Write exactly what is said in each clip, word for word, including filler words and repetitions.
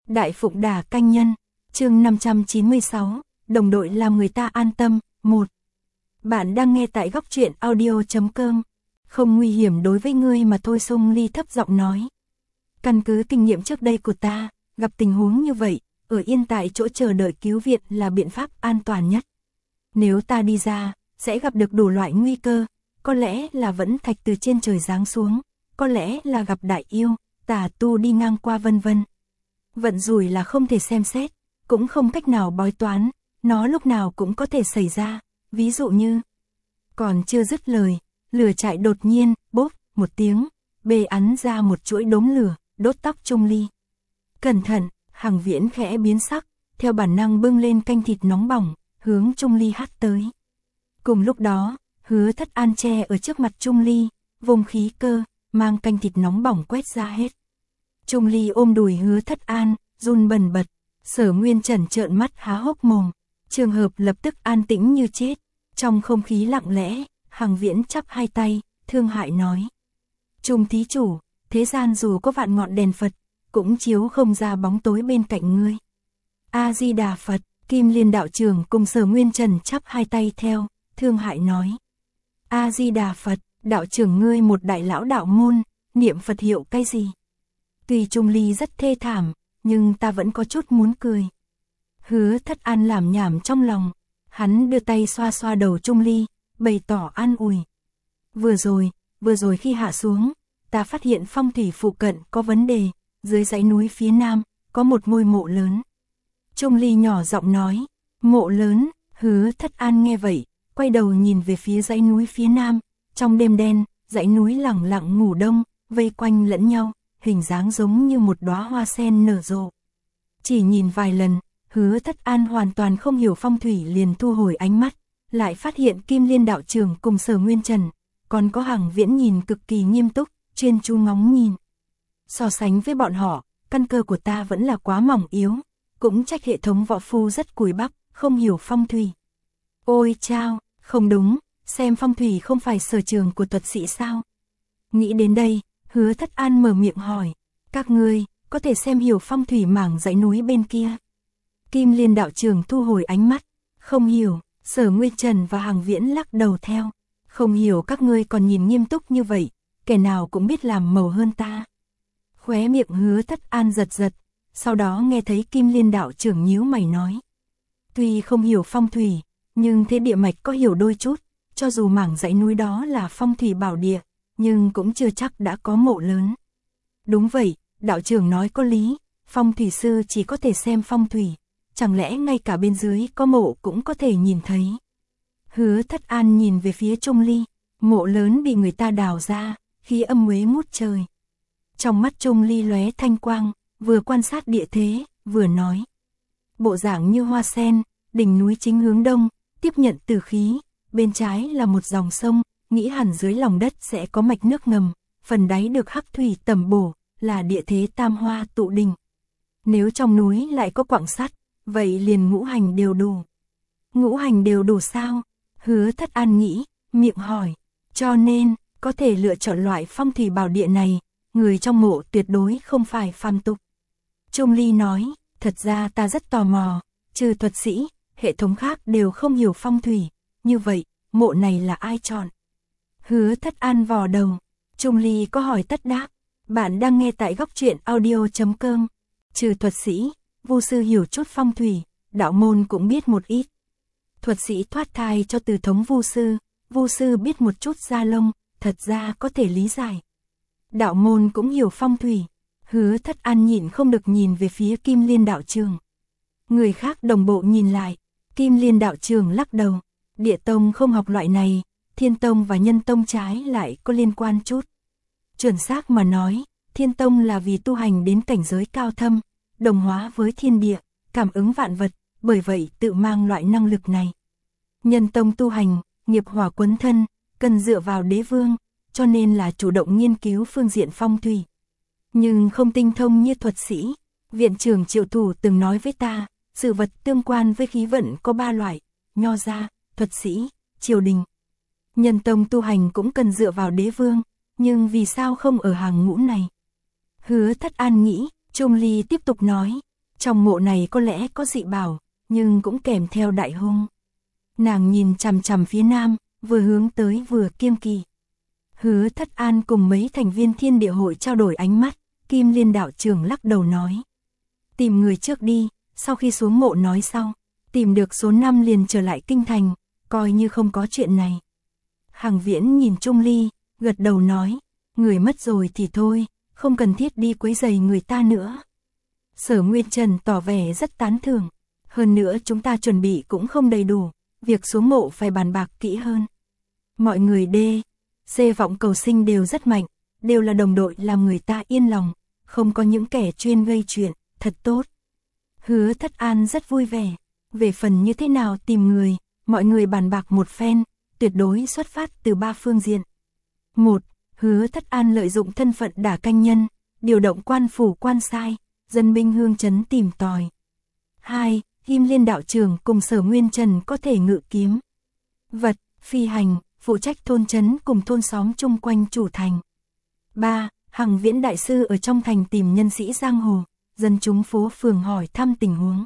Đại Phụng Đà Canh Nhân, chương năm trăm chín mươi sáu, đồng đội làm người ta an tâm, một. Bạn đang nghe tại góc truyện audio chấm com. Không nguy hiểm đối với ngươi mà thôi, Sung Ly thấp giọng nói. Căn cứ kinh nghiệm trước đây của ta, gặp tình huống như vậy, ở yên tại chỗ chờ đợi cứu viện là biện pháp an toàn nhất. Nếu ta đi ra, sẽ gặp được đủ loại nguy cơ, có lẽ là vẫn thạch từ trên trời giáng xuống, có lẽ là gặp đại yêu, tà tu đi ngang qua vân vân. Vận rủi là không thể xem xét, cũng không cách nào bói toán, nó lúc nào cũng có thể xảy ra, ví dụ như... Còn chưa dứt lời, lửa trại đột nhiên, bốp, một tiếng, bê ắn ra một chuỗi đốm lửa, đốt tóc Trung Ly. Cẩn thận, Hằng Viễn khẽ biến sắc, theo bản năng bưng lên canh thịt nóng bỏng, hướng Trung Ly hắt tới. Cùng lúc đó, Hứa Thất An che ở trước mặt Trung Ly, vùng khí cơ, mang canh thịt nóng bỏng quét ra hết. Trung Ly ôm đùi Hứa Thất An, run bần bật, Sở Nguyên Trần trợn mắt há hốc mồm, trường hợp lập tức an tĩnh như chết. Trong không khí lặng lẽ, Hằng Viễn chắp hai tay, thương hại nói. Trung thí chủ, thế gian dù có vạn ngọn đèn Phật, cũng chiếu không ra bóng tối bên cạnh ngươi. A-di-đà Phật, Kim Liên đạo trưởng cùng Sở Nguyên Trần chắp hai tay theo, thương hại nói. A-di-đà Phật, đạo trưởng ngươi một đại lão đạo môn, niệm Phật hiệu cái gì? Tuy Trung Ly rất thê thảm, nhưng ta vẫn có chút muốn cười. Hứa Thất An làm nhảm trong lòng, hắn đưa tay xoa xoa đầu Trung Ly, bày tỏ an ủi. Vừa rồi, vừa rồi khi hạ xuống, ta phát hiện phong thủy phụ cận có vấn đề, dưới dãy núi phía nam, có một ngôi mộ lớn. Trung Ly nhỏ giọng nói, mộ lớn. Hứa Thất An nghe vậy, quay đầu nhìn về phía dãy núi phía nam, trong đêm đen, dãy núi lặng lặng ngủ đông, vây quanh lẫn nhau, hình dáng giống như một đóa hoa sen nở rộ. Chỉ nhìn vài lần, Hứa Thất An hoàn toàn không hiểu phong thủy liền thu hồi ánh mắt, lại phát hiện Kim Liên đạo trưởng cùng Sở Nguyên Trần, còn có Hằng Viễn nhìn cực kỳ nghiêm túc, chuyên chú ngóng nhìn. So sánh với bọn họ, căn cơ của ta vẫn là quá mỏng yếu, cũng trách hệ thống võ phu rất cùi bắp, không hiểu phong thủy. Ôi chao, không đúng, xem phong thủy không phải sở trường của thuật sĩ sao? Nghĩ đến đây, Hứa Thất An mở miệng hỏi, các ngươi có thể xem hiểu phong thủy mảng dãy núi bên kia? Kim Liên đạo trưởng thu hồi ánh mắt, không hiểu. Sở Nguyên Trần và Hằng Viễn lắc đầu theo, không hiểu các ngươi còn nhìn nghiêm túc như vậy, kẻ nào cũng biết làm màu hơn ta. Khóe miệng Hứa Thất An giật giật, sau đó nghe thấy Kim Liên đạo trưởng nhíu mày nói. Tuy không hiểu phong thủy, nhưng thế địa mạch có hiểu đôi chút, cho dù mảng dãy núi đó là phong thủy bảo địa, nhưng cũng chưa chắc đã có mộ lớn. Đúng vậy, đạo trưởng nói có lý, phong thủy sư chỉ có thể xem phong thủy, chẳng lẽ ngay cả bên dưới có mộ cũng có thể nhìn thấy. Hứa Thất An nhìn về phía Trung Ly, mộ lớn bị người ta đào ra, khí âm uế ngút trời. Trong mắt Trung Ly lóe thanh quang, vừa quan sát địa thế, vừa nói. Bộ dạng như hoa sen, đỉnh núi chính hướng đông, tiếp nhận tử khí, bên trái là một dòng sông, nghĩ hẳn dưới lòng đất sẽ có mạch nước ngầm, phần đáy được hắc thủy tẩm bổ, là địa thế tam hoa tụ đỉnh. Nếu trong núi lại có quặng sắt, vậy liền ngũ hành đều đủ. Ngũ hành đều đủ sao? Hứa Thất An nghĩ, miệng hỏi. Cho nên, có thể lựa chọn loại phong thủy bảo địa này, người trong mộ tuyệt đối không phải phàm tục. Trung Ly nói, thật ra ta rất tò mò, trừ thuật sĩ, hệ thống khác đều không hiểu phong thủy, như vậy, mộ này là ai chọn? Hứa Thất An vò đầu, Trung Ly có hỏi tất đáp, bạn đang nghe tại góc truyện audio chấm com, trừ thuật sĩ, vu sư hiểu chút phong thủy, đạo môn cũng biết một ít. Thuật sĩ thoát thai cho từ thống vu sư, vu sư biết một chút da lông, thật ra có thể lý giải. Đạo môn cũng hiểu phong thủy. Hứa Thất An nhịn không được nhìn về phía Kim Liên đạo trưởng. Người khác đồng bộ nhìn lại, Kim Liên đạo trưởng lắc đầu, địa tông không học loại này, thiên tông và nhân tông trái lại có liên quan chút. Chuẩn xác mà nói, thiên tông là vì tu hành đến cảnh giới cao thâm, đồng hóa với thiên địa, cảm ứng vạn vật, bởi vậy tự mang loại năng lực này. Nhân tông tu hành, nghiệp hỏa quấn thân, cần dựa vào đế vương, cho nên là chủ động nghiên cứu phương diện phong thủy. Nhưng không tinh thông như thuật sĩ. Viện trưởng Triệu Thủ từng nói với ta, sự vật tương quan với khí vận có ba loại, nho gia, thuật sĩ, triều đình. Nhân tông tu hành cũng cần dựa vào đế vương, nhưng vì sao không ở hàng ngũ này? Hứa Thất An nghĩ, Trung Ly tiếp tục nói, Trong mộ này có lẽ có dị bảo, nhưng cũng kèm theo đại hung. Nàng nhìn chằm chằm phía nam, vừa hướng tới vừa kiêng kỵ. Hứa Thất An cùng mấy thành viên Thiên Địa hội trao đổi ánh mắt, Kim Liên đạo trưởng lắc đầu nói. Tìm người trước đi, sau khi xuống mộ nói sau, tìm được số năm liền trở lại kinh thành, coi như không có chuyện này. Hằng Viễn nhìn Trung Ly, gật đầu nói, người mất rồi thì thôi, không cần thiết đi quấy rầy người ta nữa. Sở Nguyên Trần tỏ vẻ rất tán thưởng, hơn nữa chúng ta chuẩn bị cũng không đầy đủ, việc xuống mộ phải bàn bạc kỹ hơn. Mọi người đê, xê vọng cầu sinh đều rất mạnh, đều là đồng đội làm người ta yên lòng, không có những kẻ chuyên gây chuyện, thật tốt. Hứa Thất An rất vui vẻ, về phần như thế nào tìm người, mọi người bàn bạc một phen, tuyệt đối xuất phát từ ba phương diện. Một, Hứa Thất An lợi dụng thân phận đả canh nhân, điều động quan phủ quan sai, dân binh hương trấn tìm tòi. Hai, Kim Liên đạo trưởng cùng Sở Nguyên Trần có thể ngự kiếm vật, phi hành, phụ trách thôn trấn cùng thôn xóm chung quanh chủ thành. Ba, Hằng Viễn đại sư ở trong thành tìm nhân sĩ giang hồ, dân chúng phố phường hỏi thăm tình huống.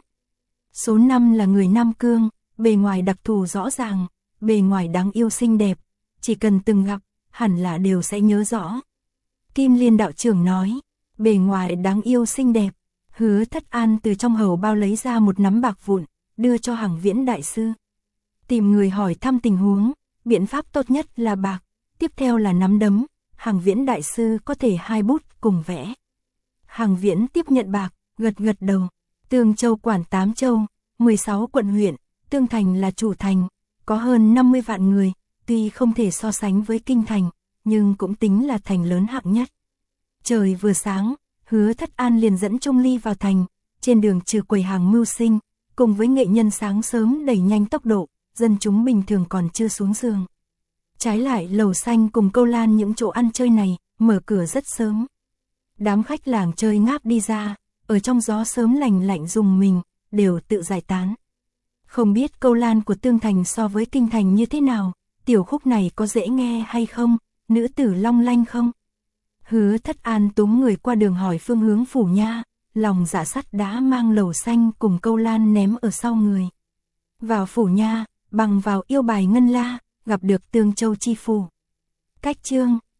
Số năm là người Nam Cương, bề ngoài đặc thù rõ ràng, bề ngoài đáng yêu xinh đẹp, chỉ cần từng gặp, hẳn là đều sẽ nhớ rõ. Kim Liên đạo trưởng nói, bề ngoài đáng yêu xinh đẹp. Hứa Thất An từ trong hầu bao lấy ra một nắm bạc vụn, đưa cho Hằng Viễn đại sư. Tìm người hỏi thăm tình huống, biện pháp tốt nhất là bạc, tiếp theo là nắm đấm, Hằng Viễn đại sư có thể hai bút cùng vẽ. Hằng Viễn tiếp nhận bạc, gật gật đầu. Tương Châu quản tám châu, mười sáu quận huyện, Tương Thành là chủ thành, có hơn năm mươi vạn người, tuy không thể so sánh với kinh thành, nhưng cũng tính là thành lớn hạng nhất. Trời vừa sáng, Hứa Thất An liền dẫn Trung Ly vào thành, trên đường trừ quầy hàng mưu sinh, cùng với nghệ nhân sáng sớm đẩy nhanh tốc độ, dân chúng bình thường còn chưa xuống giường. Trái lại lầu xanh cùng câu lan những chỗ ăn chơi này, mở cửa rất sớm. Đám khách làng chơi ngáp đi ra, ở trong gió sớm lành lạnh rùng mình, đều tự giải tán. Không biết câu lan của Tương Thành so với kinh thành như thế nào, tiểu khúc này có dễ nghe hay không, nữ tử long lanh không? Hứa Thất An túm người qua đường hỏi phương hướng phủ nha, lòng dạ sắt đã mang lầu xanh cùng câu lan ném ở sau người. Vào phủ nha, bằng vào yêu bài ngân la, gặp được Tương Châu chi phủ. Cách chương